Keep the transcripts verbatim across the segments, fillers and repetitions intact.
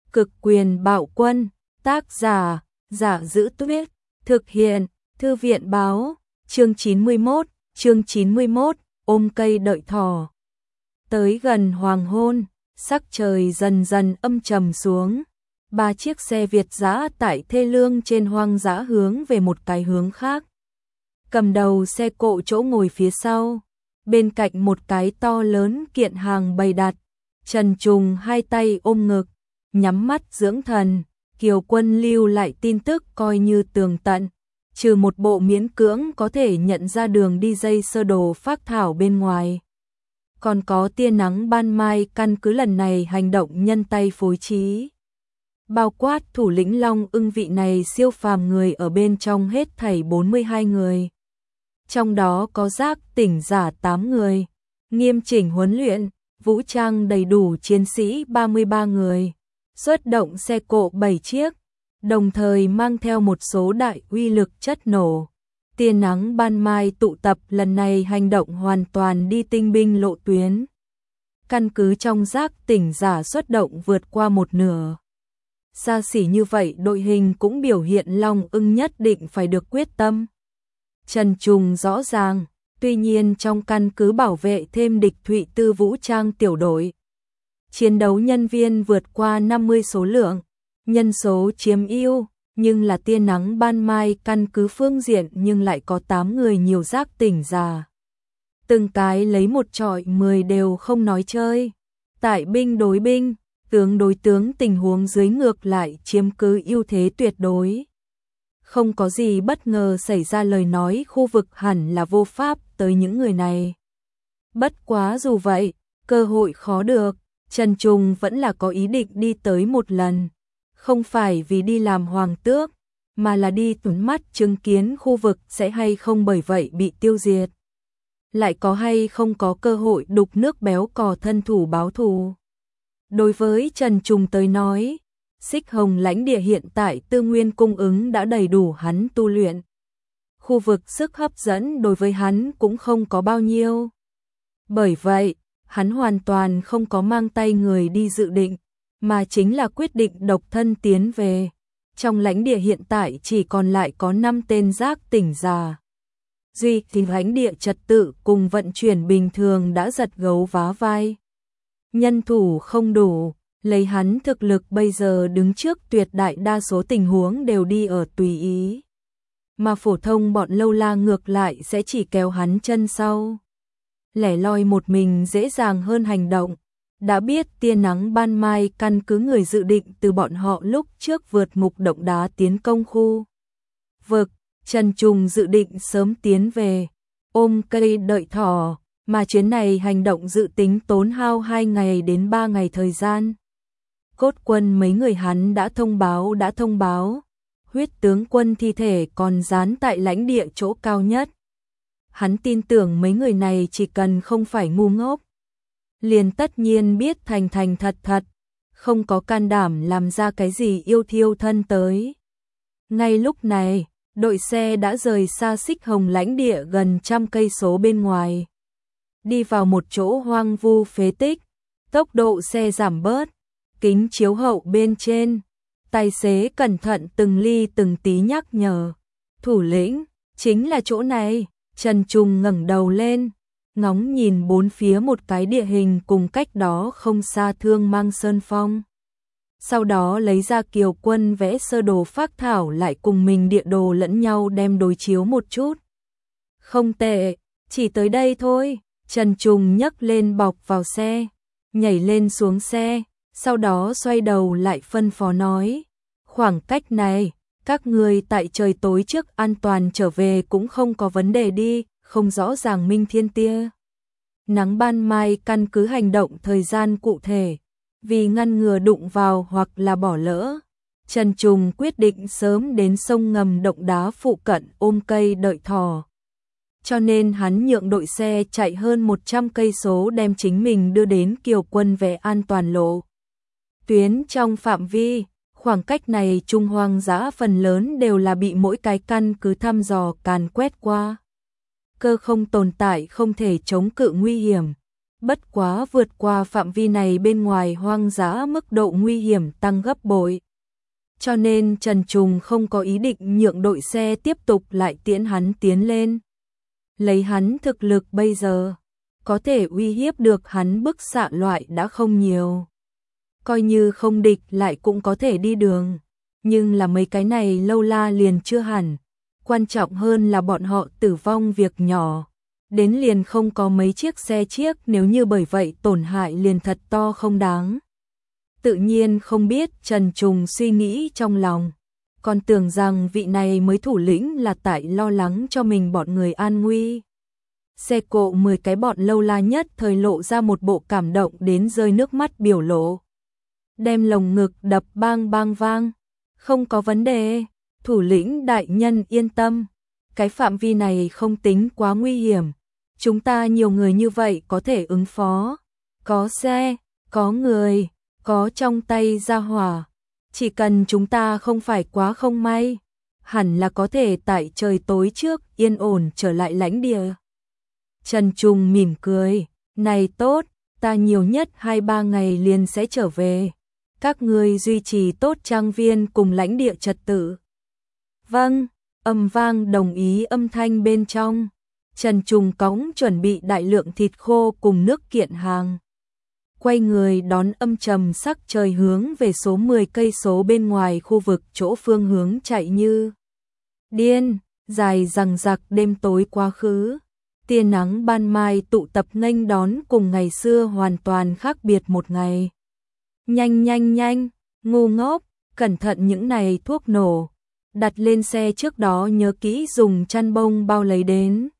Cực quyền bạo quân, tác giả, Giả Giữ Tuyết, thực hiện, Thư viện báo, chương chín mươi mốt, chương chín mươi mốt, ôm cây đợi thỏ. Tới gần hoàng hôn, sắc trời dần dần âm trầm xuống. Ba chiếc xe Việt dã tại thê lương trên hoang dã hướng về một cái hướng khác. Cầm đầu xe cộ chỗ ngồi phía sau, bên cạnh một cái to lớn kiện hàng bày đặt. Trần Trùng hai tay ôm ngực, nhắm mắt dưỡng thần. Kiều Quân lưu lại tin tức coi như tường tận, trừ một bộ miễn cưỡng có thể nhận ra đường đi dây sơ đồ phác thảo bên ngoài. Còn có tia nắng ban mai căn cứ lần này hành động nhân tay phối trí. Bao quát thủ lĩnh Long Ưng vị này siêu phàm người ở bên trong hết thảy bốn mươi hai người. Trong đó có giác tỉnh giả tám người, nghiêm chỉnh huấn luyện, vũ trang đầy đủ chiến sĩ ba mươi ba người, xuất động xe cộ bảy chiếc, đồng thời mang theo một số đại uy lực chất nổ. Tia nắng ban mai tụ tập lần này hành động hoàn toàn đi tinh binh lộ tuyến. Căn cứ trong giác tỉnh giả xuất động vượt qua một nửa. Xa xỉ như vậy đội hình cũng biểu hiện Long Ưng nhất định phải được quyết tâm. Trần Trùng rõ ràng, tuy nhiên trong căn cứ bảo vệ thêm địch Thụy Tư vũ trang tiểu đội. Chiến đấu nhân viên vượt qua năm mươi số lượng, nhân số chiếm ưu, nhưng là tia nắng ban mai căn cứ phương diện nhưng lại có tám người nhiều giác tỉnh giả. Từng cái lấy một trọi mười đều không nói chơi. Tại binh đối binh, tướng đối tướng tình huống dưới ngược lại chiếm cứ ưu thế tuyệt đối. Không có gì bất ngờ xảy ra lời nói khu vực hẳn là vô pháp tới những người này. Bất quá dù vậy, cơ hội khó được, Trần Trùng vẫn là có ý định đi tới một lần. Không phải vì đi làm hoàng tước, mà là đi tuấn mắt chứng kiến khu vực sẽ hay không bởi vậy bị tiêu diệt. Lại có hay không có cơ hội đục nước béo cò thân thủ báo thù. Đối với Trần Trùng tới nói, Xích Hồng lãnh địa hiện tại tư nguyên cung ứng đã đầy đủ hắn tu luyện. Khu vực sức hấp dẫn đối với hắn cũng không có bao nhiêu. Bởi vậy, hắn hoàn toàn không có mang tay người đi dự định, mà chính là quyết định độc thân tiến về. Trong lãnh địa hiện tại chỉ còn lại có năm tên giác tỉnh giả. Duy thì lãnh địa trật tự cùng vận chuyển bình thường đã giật gấu vá vai. Nhân thủ không đủ, lấy hắn thực lực bây giờ đứng trước tuyệt đại đa số tình huống đều đi ở tùy ý. Mà phổ thông bọn lâu la ngược lại sẽ chỉ kéo hắn chân sau. Lẻ loi một mình dễ dàng hơn hành động. Đã biết tia nắng ban mai căn cứ người dự định từ bọn họ lúc trước vượt ngục động đá tiến công khu vực, Trần Trùng dự định sớm tiến về, ôm cây đợi thỏ, mà chuyến này hành động dự tính tốn hao hai ngày đến ba ngày thời gian. Cốt quân mấy người hắn đã thông báo đã thông báo, huyết tướng quân thi thể còn dán tại lãnh địa chỗ cao nhất. Hắn tin tưởng mấy người này chỉ cần không phải ngu ngốc, liền tất nhiên biết thành thành thật thật, không có can đảm làm ra cái gì yêu thiêu thân tới. Ngay lúc này, đội xe đã rời xa Xích Hồng lãnh địa gần trăm cây số bên ngoài. Đi vào một chỗ hoang vu phế tích, tốc độ xe giảm bớt, kính chiếu hậu bên trên. Tài xế cẩn thận từng ly từng tí nhắc nhở. Thủ lĩnh, chính là chỗ này. Trần Trùng ngẩng đầu lên, ngóng nhìn bốn phía một cái địa hình cùng cách đó không xa Thương Mang Sơn Phong. Sau đó lấy ra Kiều Quân vẽ sơ đồ phác thảo lại cùng mình địa đồ lẫn nhau đem đối chiếu một chút. Không tệ, chỉ tới đây thôi. Trần Trùng nhấc lên bọc vào xe, nhảy lên xuống xe, sau đó xoay đầu lại phân phó nói. Khoảng cách này, các người tại trời tối trước an toàn trở về cũng không có vấn đề đi, không rõ ràng minh thiên tia nắng ban mai căn cứ hành động thời gian cụ thể. Vì ngăn ngừa đụng vào hoặc là bỏ lỡ, Trần Trùng quyết định sớm đến sông ngầm động đá phụ cận ôm cây đợi thỏ. Cho nên hắn nhượng đội xe chạy hơn một trăm cây số đem chính mình đưa đến Kiều Quân về an toàn lộ tuyến trong phạm vi. Khoảng cách này Trung hoang dã phần lớn đều là bị mỗi cái căn cứ thăm dò càn quét qua. Cơ không tồn tại không thể chống cự nguy hiểm. Bất quá vượt qua phạm vi này bên ngoài hoang dã mức độ nguy hiểm tăng gấp bội. Cho nên Trần Trùng không có ý định nhượng đội xe tiếp tục lại tiễn hắn tiến lên. Lấy hắn thực lực bây giờ, có thể uy hiếp được hắn bức xạ loại đã không nhiều. Coi như không địch lại cũng có thể đi đường. Nhưng là mấy cái này lâu la liền chưa hẳn. Quan trọng hơn là bọn họ tử vong việc nhỏ. Đến liền không có mấy chiếc xe chiếc, nếu như bởi vậy tổn hại liền thật to không đáng. Tự nhiên không biết Trần Trùng suy nghĩ trong lòng. Còn tưởng rằng vị này mới thủ lĩnh là tại lo lắng cho mình bọn người an nguy. Xe cộ mười cái bọn lâu la nhất thời lộ ra một bộ cảm động đến rơi nước mắt biểu lộ. Đem lồng ngực đập bang bang vang. Không có vấn đề, thủ lĩnh đại nhân yên tâm. Cái phạm vi này không tính quá nguy hiểm. Chúng ta nhiều người như vậy có thể ứng phó. Có xe, có người, có trong tay gia hỏa. Chỉ cần chúng ta không phải quá không may, hẳn là có thể tại trời tối trước yên ổn trở lại lãnh địa. Trần Trùng mỉm cười, này tốt, ta nhiều nhất hai ba ngày liền sẽ trở về. Các ngươi duy trì tốt trang viên cùng lãnh địa trật tự. Vâng, âm vang đồng ý âm thanh bên trong. Trần Trùng cõng chuẩn bị đại lượng thịt khô cùng nước kiện hàng. Quay người đón âm trầm sắc trời hướng về số mười cây số bên ngoài khu vực chỗ phương hướng chạy như điên, dài dằng dặc đêm tối quá khứ. Tia nắng ban mai tụ tập nghênh đón cùng ngày xưa hoàn toàn khác biệt một ngày. Nhanh nhanh nhanh, ngu ngốc, cẩn thận những này thuốc nổ. Đặt lên xe trước đó nhớ kỹ dùng chăn bông bao lấy đến.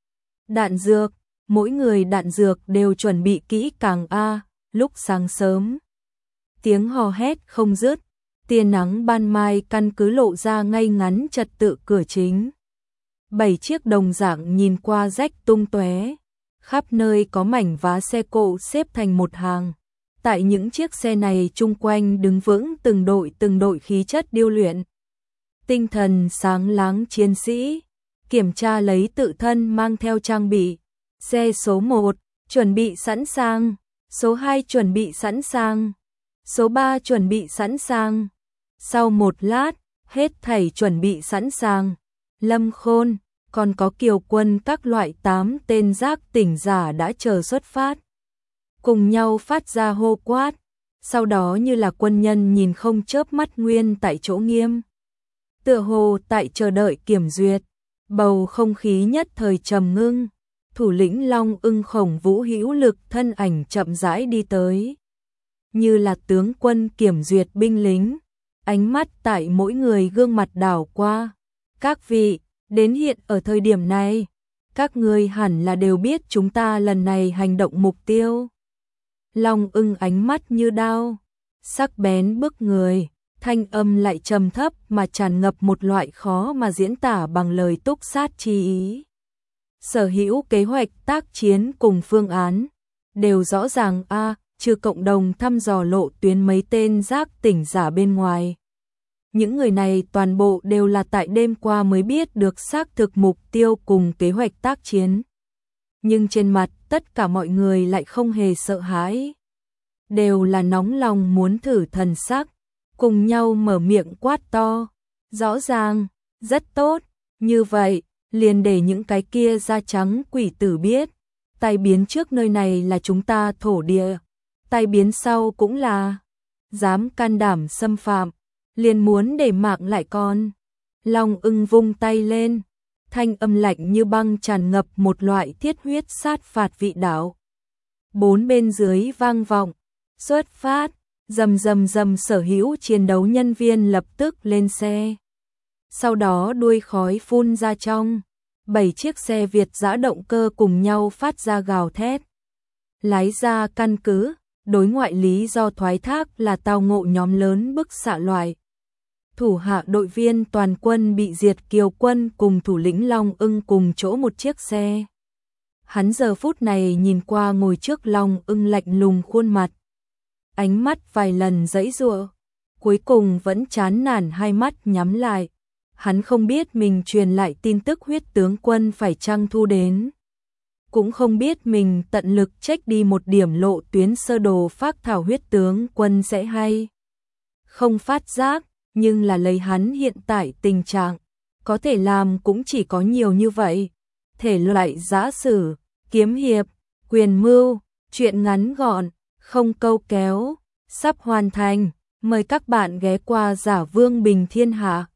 Đạn dược, mỗi người đạn dược đều chuẩn bị kỹ càng a. Lúc sáng sớm, tiếng hò hét không dứt, tia nắng ban mai căn cứ lộ ra ngay ngắn trật tự cửa chính. Bảy chiếc đồng dạng nhìn qua rách tung tóe, khắp nơi có mảnh vá xe cộ xếp thành một hàng. Tại những chiếc xe này chung quanh đứng vững từng đội từng đội khí chất điêu luyện. Tinh thần sáng láng chiến sĩ, kiểm tra lấy tự thân mang theo trang bị. Xe số một, chuẩn bị sẵn sàng. Số hai chuẩn bị sẵn sàng. Số ba chuẩn bị sẵn sàng. Sau một lát, hết thảy chuẩn bị sẵn sàng. Lâm Khôn, còn có Kiều Quân các loại tám tên giác tỉnh giả đã chờ xuất phát. Cùng nhau phát ra hô quát. Sau đó như là quân nhân nhìn không chớp mắt nguyên tại chỗ nghiêm. Tựa hồ tại chờ đợi kiểm duyệt. Bầu không khí nhất thời trầm ngưng. Thủ lĩnh Long Ưng Khổng Vũ hữu lực thân ảnh chậm rãi đi tới. Như là tướng quân kiểm duyệt binh lính. Ánh mắt tại mỗi người gương mặt đảo qua. Các vị, đến hiện ở thời điểm này, các ngươi hẳn là đều biết chúng ta lần này hành động mục tiêu. Long Ưng ánh mắt như đao, sắc bén bức người, thanh âm lại trầm thấp mà tràn ngập một loại khó mà diễn tả bằng lời túc sát chi ý. Sở hữu kế hoạch tác chiến cùng phương án đều rõ ràng a, trừ cộng đồng thăm dò lộ tuyến mấy tên giác tỉnh giả bên ngoài. Những người này toàn bộ đều là tại đêm qua mới biết được xác thực mục tiêu cùng kế hoạch tác chiến. Nhưng trên mặt tất cả mọi người lại không hề sợ hãi. Đều là nóng lòng muốn thử thần sắc, cùng nhau mở miệng quát to. Rõ ràng, rất tốt, như vậy, liền để những cái kia da trắng quỷ tử biết. Tai biến trước nơi này là chúng ta thổ địa, tai biến sau cũng là. Dám can đảm xâm phạm, liền muốn để mạng lại con. Long Ưng vung tay lên, thanh âm lạnh như băng tràn ngập một loại thiết huyết sát phạt vị đạo. Bốn bên dưới vang vọng, xuất phát, rầm rầm rầm sở hữu chiến đấu nhân viên lập tức lên xe. Sau đó đuôi khói phun ra trong, bảy chiếc xe Việt dã động cơ cùng nhau phát ra gào thét. Lái ra căn cứ, đối ngoại lý do thoái thác là tao ngộ nhóm lớn bức xạ loại. Thủ hạ đội viên toàn quân bị diệt, Kiều Quân cùng thủ lĩnh Long Ưng cùng chỗ một chiếc xe. Hắn giờ phút này nhìn qua ngồi trước Long Ưng lạnh lùng khuôn mặt. Ánh mắt vài lần giãy giụa, cuối cùng vẫn chán nản hai mắt nhắm lại. Hắn không biết mình truyền lại tin tức huyết tướng quân phải chăng thu đến. cũng không biết mình tận lực trách đi một điểm lộ tuyến sơ đồ phác thảo huyết tướng quân sẽ hay không phát giác, nhưng là lấy hắn hiện tại tình trạng, có thể làm cũng chỉ có nhiều như vậy. Thể loại giã sử, kiếm hiệp, quyền mưu, truyện ngắn gọn, không câu kéo, sắp hoàn thành. Mời các bạn ghé qua Giả Vương Bình Thiên Hạ.